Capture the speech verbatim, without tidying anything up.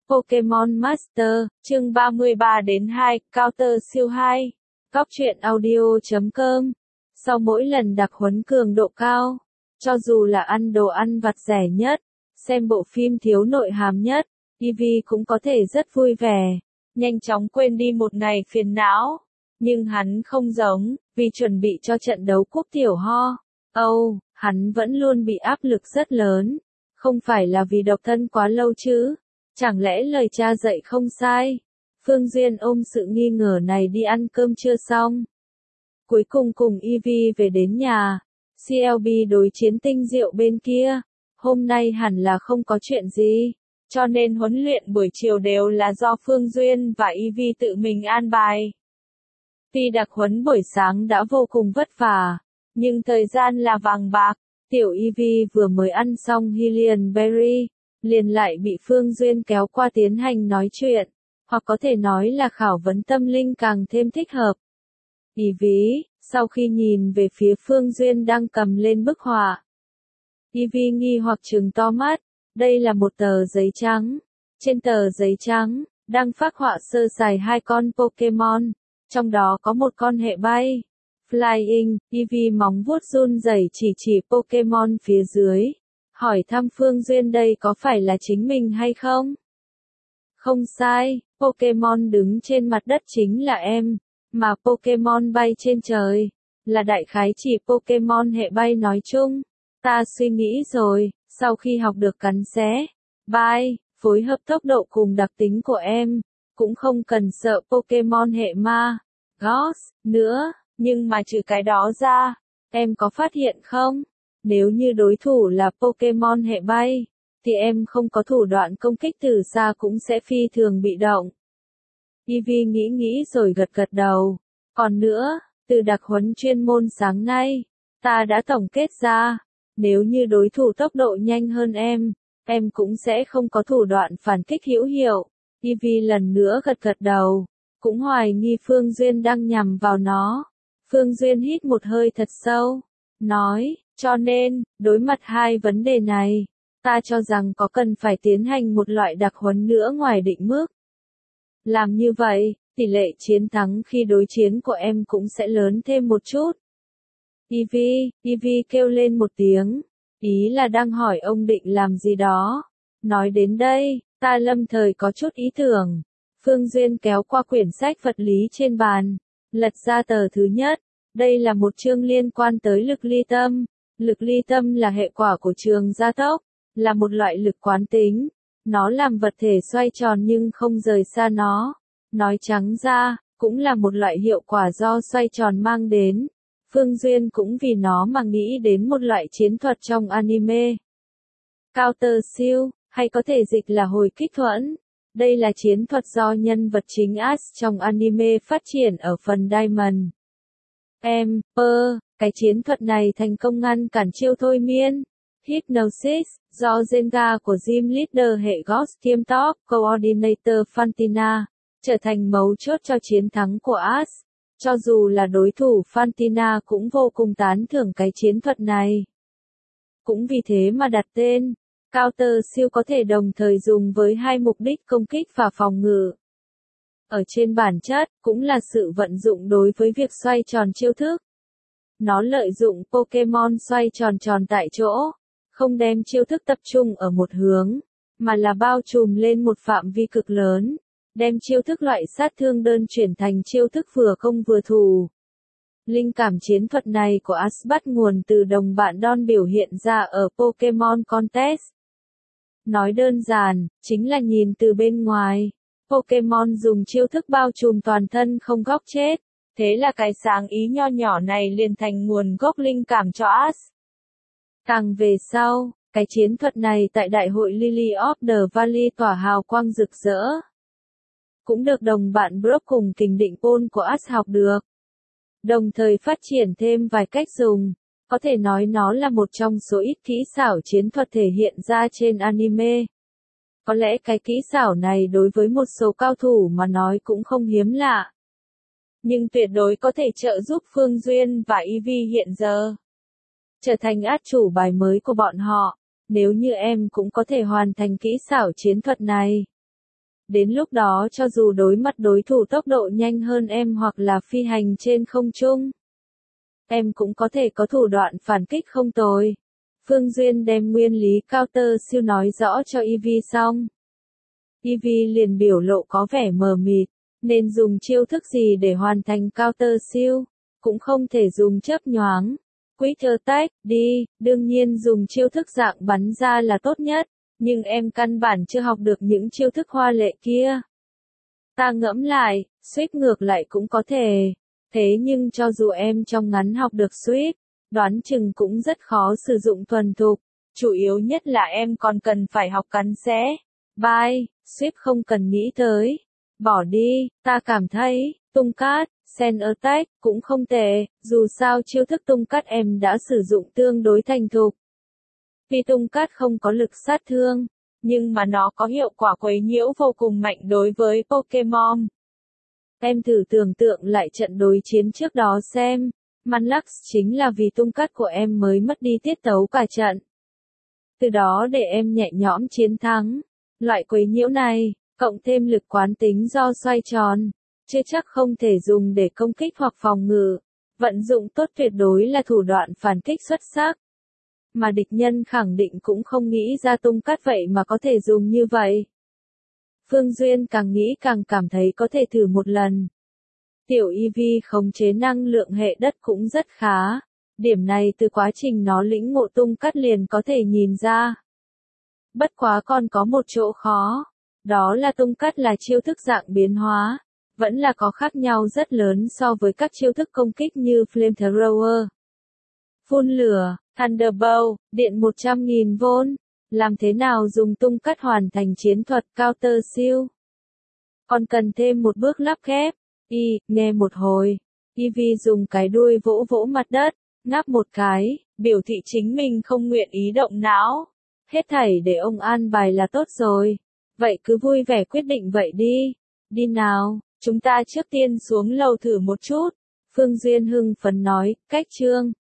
Pokemon Master, chương ba mươi ba đến hai, Counter siêu hai. Cóc truyện audio chấm com. Sau mỗi lần đặc huấn cường độ cao, cho dù là ăn đồ ăn vặt rẻ nhất, xem bộ phim thiếu nội hàm nhất, Eevee cũng có thể rất vui vẻ, nhanh chóng quên đi một ngày phiền não. Nhưng hắn không giống, vì chuẩn bị cho trận đấu quốc tiểu ho. Âu, hắn vẫn luôn bị áp lực rất lớn. Không phải là vì độc thân quá lâu chứ? Chẳng lẽ lời cha dạy không sai? Phương Duyên ôm sự nghi ngờ này đi ăn cơm trưa xong. Cuối cùng cùng Eevee về đến nhà. xê lờ bê đối chiến tinh diệu bên kia. Hôm nay hẳn là không có chuyện gì. Cho nên huấn luyện buổi chiều đều là do Phương Duyên và Eevee tự mình an bài. Tuy đặc huấn buổi sáng đã vô cùng vất vả, nhưng thời gian là vàng bạc. Tiểu Eevee vừa mới ăn xong Hylian Berry, liền lại bị Phương Duyên kéo qua tiến hành nói chuyện, hoặc có thể nói là khảo vấn tâm linh càng thêm thích hợp. Eevee, sau khi nhìn về phía Phương Duyên đang cầm lên bức họa, Eevee nghi hoặc trừng to mắt, đây là một tờ giấy trắng. Trên tờ giấy trắng, đang phác họa sơ sài hai con Pokemon, trong đó có một con hệ bay. Flying, Eevee móng vuốt run rẩy chỉ chỉ Pokemon phía dưới. Hỏi thăm Phương Duyên đây có phải là chính mình hay không? Không sai, Pokemon đứng trên mặt đất chính là em, mà Pokemon bay trên trời, là đại khái chỉ Pokemon hệ bay nói chung. Ta suy nghĩ rồi, sau khi học được cắn xé, bay, phối hợp tốc độ cùng đặc tính của em, cũng không cần sợ Pokemon hệ ma, Ghost, nữa. Nhưng mà trừ cái đó ra, em có phát hiện không? Nếu như đối thủ là Pokemon hệ bay, thì em không có thủ đoạn công kích từ xa cũng sẽ phi thường bị động. Eevee nghĩ nghĩ rồi gật gật đầu. Còn nữa, từ đặc huấn chuyên môn sáng nay, ta đã tổng kết ra, nếu như đối thủ tốc độ nhanh hơn em, em cũng sẽ không có thủ đoạn phản kích hữu hiệu. Eevee lần nữa gật gật đầu, cũng hoài nghi Phương Duyên đang nhằm vào nó. Phương Duyên hít một hơi thật sâu, nói, cho nên, đối mặt hai vấn đề này, ta cho rằng có cần phải tiến hành một loại đặc huấn nữa ngoài định mức. Làm như vậy, tỷ lệ chiến thắng khi đối chiến của em cũng sẽ lớn thêm một chút. Eevee, Eevee kêu lên một tiếng, ý là đang hỏi ông định làm gì đó. Nói đến đây, ta lâm thời có chút ý tưởng. Phương Duyên kéo qua quyển sách vật lý trên bàn. Lật ra tờ thứ nhất, đây là một chương liên quan tới lực ly tâm. Lực ly tâm là hệ quả của trường gia tốc, là một loại lực quán tính. Nó làm vật thể xoay tròn nhưng không rời xa nó. Nói trắng ra, cũng là một loại hiệu quả do xoay tròn mang đến. Phương Duyên cũng vì nó mà nghĩ đến một loại chiến thuật trong anime. Counter siêu, hay có thể dịch là hồi kích thuẫn. Đây là chiến thuật do nhân vật chính Ash trong anime phát triển ở phần Diamond. Emperor, cái chiến thuật này thành công ngăn cản chiêu thôi miên. Hypnosis, do Gengar của Gym Leader hệ Ghost kiêm Top Coordinator Fantina, trở thành mấu chốt cho chiến thắng của Ash. Cho dù là đối thủ Fantina cũng vô cùng tán thưởng cái chiến thuật này. Cũng vì thế mà đặt tên. Counter siêu có thể đồng thời dùng với hai mục đích công kích và phòng ngự. Ở trên bản chất, cũng là sự vận dụng đối với việc xoay tròn chiêu thức. Nó lợi dụng Pokemon xoay tròn tròn tại chỗ, không đem chiêu thức tập trung ở một hướng, mà là bao trùm lên một phạm vi cực lớn, đem chiêu thức loại sát thương đơn chuyển thành chiêu thức vừa công vừa thủ. Linh cảm chiến thuật này của Ash bắt nguồn từ đồng bạn Don biểu hiện ra ở Pokemon Contest. Nói đơn giản, chính là nhìn từ bên ngoài. Pokemon dùng chiêu thức bao trùm toàn thân không góc chết. Thế là cái sáng ý nho nhỏ này liền thành nguồn gốc linh cảm cho Ash. Càng về sau, cái chiến thuật này tại đại hội Lily of the Valley tỏa hào quang rực rỡ. Cũng được đồng bạn Brock cùng kình định Pol của Ash học được. Đồng thời phát triển thêm vài cách dùng. Có thể nói nó là một trong số ít kỹ xảo chiến thuật thể hiện ra trên anime. Có lẽ cái kỹ xảo này đối với một số cao thủ mà nói cũng không hiếm lạ. Nhưng tuyệt đối có thể trợ giúp Phương Duyên và Eevee hiện giờ trở thành át chủ bài mới của bọn họ. Nếu như em cũng có thể hoàn thành kỹ xảo chiến thuật này, Đến lúc đó cho dù đối mặt đối thủ tốc độ nhanh hơn em hoặc là phi hành trên không trung, em cũng có thể có thủ đoạn phản kích không tồi. Phương Duyên đem nguyên lý counter siêu nói rõ cho Ivy xong. Ivy liền biểu lộ có vẻ mờ mịt, nên dùng chiêu thức gì để hoàn thành counter siêu, cũng không thể dùng chớp nhoáng. Quick attack, đi, đương nhiên dùng chiêu thức dạng bắn ra là tốt nhất, nhưng em căn bản chưa học được những chiêu thức hoa lệ kia. Ta ngẫm lại, suýt ngược lại cũng có thể. Thế nhưng cho dù em trong ngắn học được suýt, đoán chừng cũng rất khó sử dụng thuần thục. Chủ yếu nhất là em còn cần phải học cắn xé. Bye, suýt không cần nghĩ tới. Bỏ đi, ta cảm thấy, tung cát, Sen attack, cũng không tệ, dù sao chiêu thức tung cát em đã sử dụng tương đối thành thục. Vì tung cát không có lực sát thương, nhưng mà nó có hiệu quả quấy nhiễu vô cùng mạnh đối với Pokemon. Em thử tưởng tượng lại trận đối chiến trước đó xem, Manlux chính là vì tung cát của em mới mất đi tiết tấu cả trận. Từ đó để em nhẹ nhõm chiến thắng. Loại quấy nhiễu này, cộng thêm lực quán tính do xoay tròn, chưa chắc không thể dùng để công kích hoặc phòng ngự. Vận dụng tốt tuyệt đối là thủ đoạn phản kích xuất sắc. Mà địch nhân khẳng định cũng không nghĩ ra tung cát vậy mà có thể dùng như vậy. Phương Duyên càng nghĩ càng cảm thấy có thể thử một lần. Tiểu Eevee khống chế năng lượng hệ đất cũng rất khá. Điểm này từ quá trình nó lĩnh ngộ tung cát liền có thể nhìn ra. Bất quá còn có một chỗ khó. Đó là tung cát là chiêu thức dạng biến hóa. Vẫn là có khác nhau rất lớn so với các chiêu thức công kích như Flamethrower. Phun lửa, Thunderbolt, điện một trăm nghìn vôn. Làm thế nào dùng tung cát hoàn thành chiến thuật counter siêu? Còn cần thêm một bước lắp ghép. Y, nghe một hồi. Eevee dùng cái đuôi vỗ vỗ mặt đất, ngáp một cái, biểu thị chính mình không nguyện ý động não. Hết thảy để ông an bài là tốt rồi. Vậy cứ vui vẻ quyết định vậy đi. Đi nào, chúng ta trước tiên xuống lầu thử một chút. Phương Duyên hưng phấn nói, cách chương.